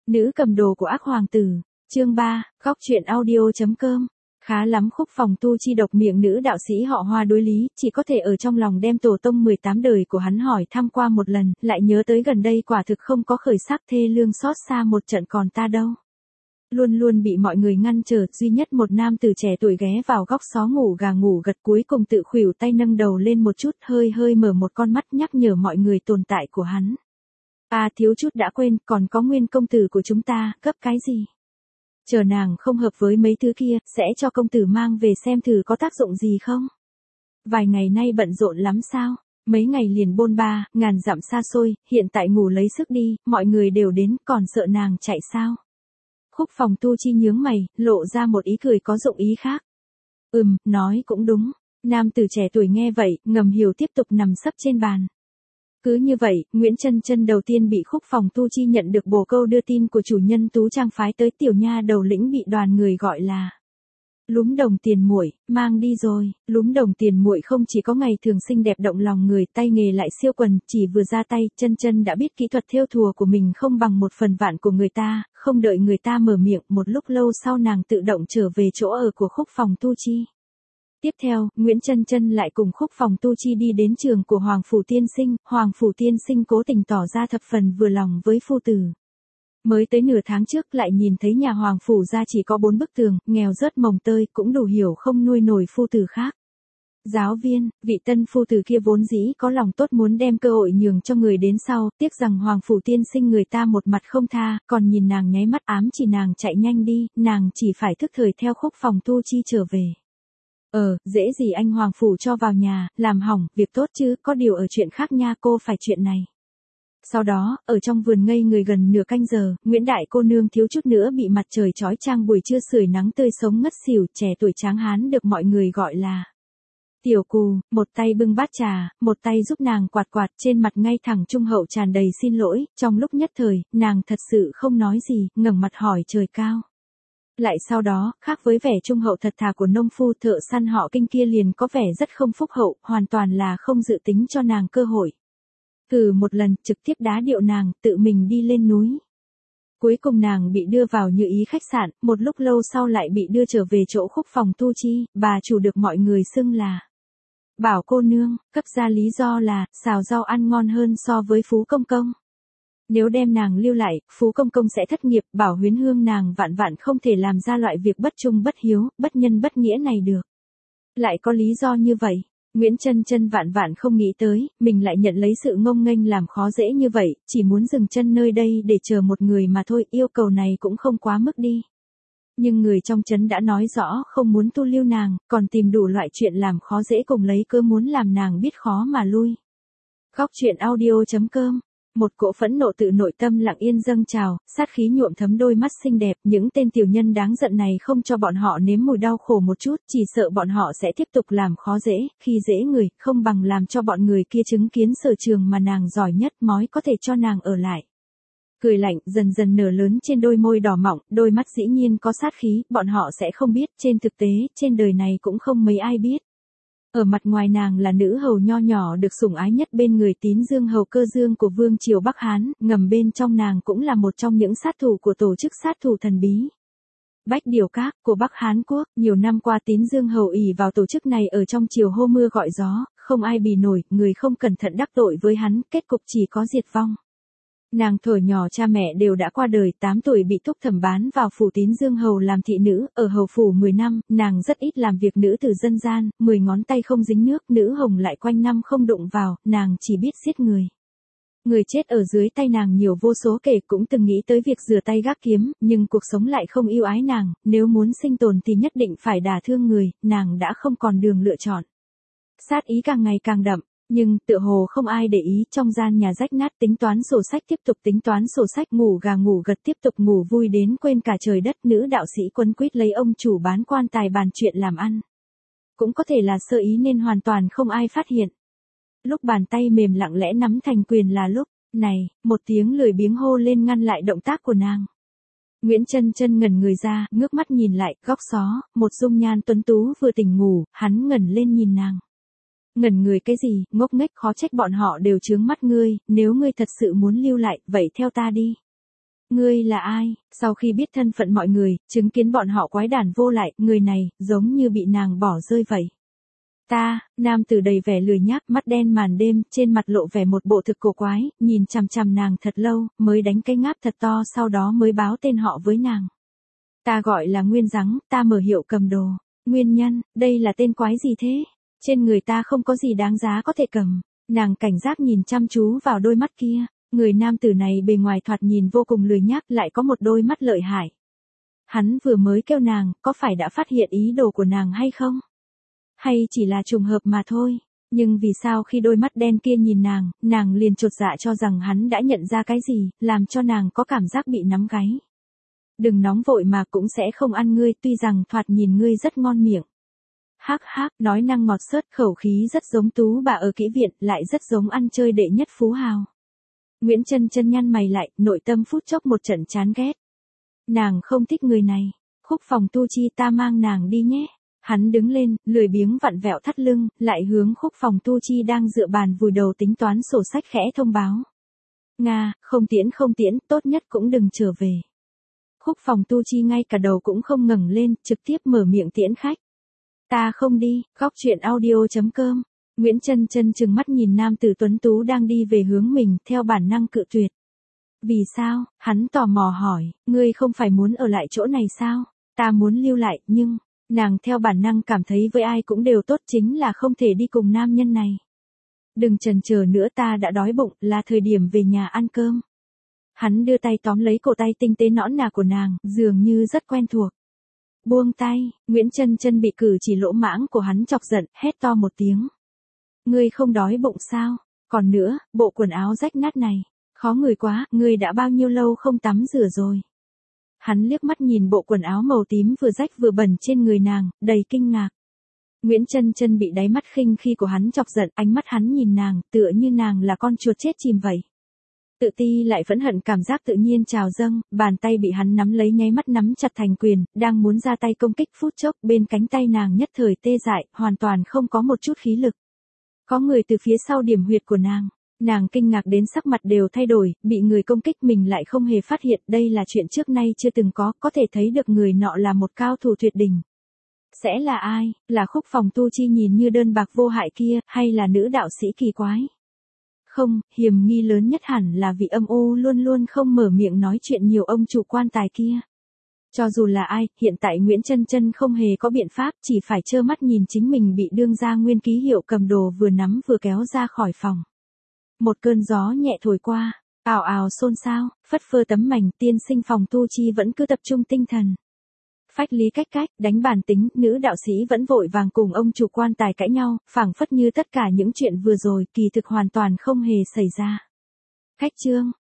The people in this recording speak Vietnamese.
Nữ cầm đồ của ác hoàng tử. Chương 3, góc truyện audio.com. Khá lắm, Khúc Phòng Tu Chi độc miệng nữ đạo sĩ họ Hoa đối lý, chỉ có thể ở trong lòng đem tổ tông 18 đời của hắn hỏi thăm qua một lần, lại nhớ tới gần đây quả thực không có khởi sắc thê lương xót xa một trận còn ta đâu. Luôn luôn bị mọi người ngăn trở, duy nhất một nam tử trẻ tuổi ghé vào góc xó ngủ gà ngủ gật, cuối cùng tự khuỷu tay nâng đầu lên một chút, hơi hơi mở một con mắt nhắc nhở mọi người tồn tại của hắn. Thiếu chút đã quên, còn có Nguyên công tử của chúng ta, gấp cái gì? Chờ nàng không hợp với mấy thứ kia, sẽ cho công tử mang về xem thử có tác dụng gì không? Vài ngày nay bận rộn lắm sao? Mấy ngày liền bôn ba, ngàn dặm xa xôi, hiện tại ngủ lấy sức đi, mọi người đều đến, còn sợ nàng chạy sao? Khúc Phòng Tu Chi nhướng mày, lộ ra một ý cười có dụng ý khác. Nói cũng đúng. Nam tử trẻ tuổi nghe vậy, ngầm hiểu tiếp tục nằm sấp trên bàn. Cứ như vậy, Nguyễn Chân Chân đầu tiên bị Khúc Phòng Tu Chi nhận được bồ câu đưa tin của chủ nhân Tú Trang phái tới, tiểu nha đầu lĩnh bị đoàn người gọi là Lúm Đồng Tiền Muội, mang đi rồi. Lúm Đồng Tiền Muội không chỉ có ngày thường xinh đẹp động lòng người, tay nghề lại siêu quần, chỉ vừa ra tay, Chân Chân đã biết kỹ thuật thêu thùa của mình không bằng 1/1000 của người ta, không đợi người ta mở miệng, một lúc lâu sau nàng tự động trở về chỗ ở của Khúc Phòng Tu Chi. Tiếp theo, Nguyễn Chân Chân lại cùng Khúc Phòng Tu Chi đi đến trường của Hoàng Phủ Tiên Sinh, Hoàng Phủ Tiên Sinh cố tình tỏ ra thập phần vừa lòng với phu tử. Mới tới nửa tháng trước lại nhìn thấy nhà Hoàng Phủ ra chỉ có 4 bức tường, nghèo rớt mồng tơi, cũng đủ hiểu không nuôi nổi phu tử khác. Giáo viên, vị tân phu tử kia vốn dĩ có lòng tốt muốn đem cơ hội nhường cho người đến sau, tiếc rằng Hoàng Phủ Tiên Sinh người ta một mặt không tha, còn nhìn nàng nháy mắt ám chỉ nàng chạy nhanh đi, nàng chỉ phải thức thời theo Khúc Phòng Tu Chi trở về. Dễ gì anh Hoàng Phủ cho vào nhà, làm hỏng, việc tốt chứ, có điều ở chuyện khác nha, cô phải chuyện này. Sau đó, ở trong vườn ngây người gần nửa canh giờ, Nguyễn Đại cô nương thiếu chút nữa bị mặt trời chói chang buổi trưa sưởi nắng tươi sống ngất xỉu, trẻ tuổi tráng hán được mọi người gọi là Tiểu Cù, một tay bưng bát trà, một tay giúp nàng quạt quạt, trên mặt ngay thẳng trung hậu tràn đầy xin lỗi, trong lúc nhất thời, nàng thật sự không nói gì, ngẩng mặt hỏi trời cao. Lại sau đó, khác với vẻ trung hậu thật thà của nông phu, thợ săn họ Kinh kia liền có vẻ rất không phúc hậu, hoàn toàn là không dự tính cho nàng cơ hội. Một lần, trực tiếp đá điệu nàng, tự mình đi lên núi. Cuối cùng nàng bị đưa vào Như Ý khách sạn, một lúc lâu sau lại bị đưa trở về chỗ Khúc Phòng Tu Chi, bà chủ được mọi người xưng là Bảo cô nương, cấp ra lý do là, xào rau ăn ngon hơn so với Phú Công Công. Nếu đem nàng lưu lại, Phú Công Công sẽ thất nghiệp, Bảo Huyến Hương nàng vạn vạn không thể làm ra loại việc bất trung bất hiếu, bất nhân bất nghĩa này được. Lại có lý do như vậy, Nguyễn Chân Chân vạn vạn không nghĩ tới, mình lại nhận lấy sự ngông nghênh làm khó dễ như vậy, chỉ muốn dừng chân nơi đây để chờ một người mà thôi, yêu cầu này cũng không quá mức đi. Nhưng người trong trấn đã nói rõ không muốn tu lưu nàng, còn tìm đủ loại chuyện làm khó dễ cùng lấy cớ muốn làm nàng biết khó mà lui. Góc truyện audio.com. Một cỗ phẫn nộ tự nội tâm lặng yên dâng trào, sát khí nhuộm thấm đôi mắt xinh đẹp, những tên tiểu nhân đáng giận này không cho bọn họ nếm mùi đau khổ một chút, chỉ sợ bọn họ sẽ tiếp tục làm khó dễ, khi dễ người, không bằng làm cho bọn người kia chứng kiến sở trường mà nàng giỏi nhất, mói có thể cho nàng ở lại. Cười lạnh dần dần nở lớn trên đôi môi đỏ mọng, đôi mắt dĩ nhiên có sát khí, bọn họ sẽ không biết, trên thực tế, trên đời này cũng không mấy ai biết. Ở mặt ngoài nàng là nữ hầu nho nhỏ được sủng ái nhất bên người Tín Dương hầu Cơ Dương của vương triều Bắc Hán, ngầm bên trong nàng cũng là một trong những sát thủ của tổ chức sát thủ thần bí Bách Điều Các của Bắc Hán Quốc. Nhiều năm qua Tín Dương hầu ỷ vào tổ chức này ở trong triều hô mưa gọi gió, không ai bì nổi, người không cẩn thận đắc tội với hắn, kết cục chỉ có diệt vong. Nàng thuở nhỏ cha mẹ đều đã qua đời, 8 tuổi bị thúc thẩm bán vào phủ Tín Dương hầu làm thị nữ, ở hầu phủ 10 năm, nàng rất ít làm việc nữ tử dân gian, 10 ngón tay không dính nước, nữ hồng lại quanh năm không đụng vào, nàng chỉ biết giết người. Người chết ở dưới tay nàng nhiều vô số kể, cũng từng nghĩ tới việc rửa tay gác kiếm, nhưng cuộc sống lại không yêu ái nàng, nếu muốn sinh tồn thì nhất định phải đả thương người, nàng đã không còn đường lựa chọn. Sát ý càng ngày càng đậm. Nhưng, tựa hồ không ai để ý, trong gian nhà rách nát tính toán sổ sách tiếp tục tính toán sổ sách, ngủ gà ngủ gật tiếp tục ngủ vui đến quên cả trời đất, nữ đạo sĩ quấn quýt lấy ông chủ bán quan tài bàn chuyện làm ăn. Cũng có thể là sơ ý nên hoàn toàn không ai phát hiện. Lúc bàn tay mềm lặng lẽ nắm thành quyền là lúc này, một tiếng lười biếng hô lên ngăn lại động tác của nàng. Nguyễn Chân Chân ngẩn người ra, ngước mắt nhìn lại, góc xó, một dung nhan tuấn tú vừa tỉnh ngủ, hắn ngẩng lên nhìn nàng. Ngẩn người cái gì, ngốc nghếch, khó trách bọn họ đều chướng mắt ngươi, nếu ngươi thật sự muốn lưu lại, vậy theo ta đi. Ngươi là ai? Sau khi biết thân phận mọi người, chứng kiến bọn họ quái đản vô lại, người này, giống như bị nàng bỏ rơi vậy. Nam tử đầy vẻ lười nhác, mắt đen màn đêm, trên mặt lộ vẻ một bộ thực cổ quái, nhìn chằm chằm nàng thật lâu, mới đánh cái ngáp thật to, sau đó mới báo tên họ với nàng. Ta gọi là Nguyên Rắn, ta mở hiệu cầm đồ. Nguyên nhân, đây là tên quái gì thế? Trên người ta không có gì đáng giá có thể cầm. Nàng cảnh giác nhìn chăm chú vào đôi mắt kia. Người nam tử này bề ngoài thoạt nhìn vô cùng lười nhác, lại có một đôi mắt lợi hại. Hắn vừa mới kêu nàng, có phải đã phát hiện ý đồ của nàng hay không? Hay chỉ là trùng hợp mà thôi? Nhưng vì sao khi đôi mắt đen kia nhìn nàng liền chột dạ cho rằng hắn đã nhận ra cái gì, làm cho nàng có cảm giác bị nắm gáy. Đừng nóng vội mà cũng sẽ không ăn ngươi, tuy rằng thoạt nhìn ngươi rất ngon miệng. Hắc hắc, nói năng ngọt xớt, khẩu khí rất giống tú bà ở kỹ viện, lại rất giống ăn chơi đệ nhất phú hào. Nguyễn Chân Chân nhăn mày lại, nội tâm phút chốc một trận chán ghét. Nàng không thích người này. Khúc Phòng Tu Chi, ta mang nàng đi nhé. Hắn đứng lên, lười biếng vặn vẹo thắt lưng, lại hướng Khúc Phòng Tu Chi đang dựa bàn vùi đầu tính toán sổ sách khẽ thông báo. Nga, không tiễn, tốt nhất cũng đừng trở về. Khúc Phòng Tu Chi ngay cả đầu cũng không ngẩng lên, trực tiếp mở miệng tiễn khách. Ta không đi. Góc truyện audio.com. Nguyễn Chân Chân trừng mắt nhìn nam tử tuấn tú đang đi về hướng mình, theo bản năng cự tuyệt. Vì sao? Hắn tò mò hỏi, ngươi không phải muốn ở lại chỗ này sao? Ta muốn lưu lại, nhưng, nàng theo bản năng cảm thấy với ai cũng đều tốt, chính là không thể đi cùng nam nhân này. Đừng chần chờ nữa, ta đã đói bụng, là thời điểm về nhà ăn cơm. Hắn đưa tay tóm lấy cổ tay tinh tế nõn nà của nàng, dường như rất quen thuộc. Buông tay, Nguyễn Chân Chân bị cử chỉ lỗ mãng của hắn chọc giận, hét to một tiếng. Ngươi không đói bụng sao? Còn nữa, bộ quần áo rách nát này, khó ngửi quá, ngươi đã bao nhiêu lâu không tắm rửa rồi? Hắn liếc mắt nhìn bộ quần áo màu tím vừa rách vừa bẩn trên người nàng, đầy kinh ngạc. Nguyễn Chân Chân bị đáy mắt khinh khi của hắn chọc giận, ánh mắt hắn nhìn nàng, tựa như nàng là con chuột chết chìm vậy. Tự ti lại phẫn hận cảm giác tự nhiên trào dâng, bàn tay bị hắn nắm lấy nháy mắt nắm chặt thành quyền, đang muốn ra tay công kích phút chốc, bên cánh tay nàng nhất thời tê dại, hoàn toàn không có một chút khí lực. Có người từ phía sau điểm huyệt của nàng kinh ngạc đến sắc mặt đều thay đổi, bị người công kích mình lại không hề phát hiện, đây là chuyện trước nay chưa từng có thể thấy được người nọ là một cao thủ tuyệt đỉnh. Sẽ là ai? Là Khúc Phòng Tu Chi nhìn như đơn bạc vô hại kia, hay là nữ đạo sĩ kỳ quái? Không, hiểm nghi lớn nhất hẳn là vị âm u luôn luôn không mở miệng nói chuyện nhiều ông chủ quan tài kia. Cho dù là ai, hiện tại Nguyễn Chân Chân không hề có biện pháp, chỉ phải trơ mắt nhìn chính mình bị đương gia nguyên ký hiệu cầm đồ vừa nắm vừa kéo ra khỏi phòng. Một cơn gió nhẹ thổi qua, ào ào xôn xao, phất phơ tấm mảnh, tiên sinh Phòng Tu Chi vẫn cứ tập trung tinh thần. Phách lý cách, đánh bản tính, nữ đạo sĩ vẫn vội vàng cùng ông chủ quan tài cãi nhau, phảng phất như tất cả những chuyện vừa rồi kỳ thực hoàn toàn không hề xảy ra. Khách trương,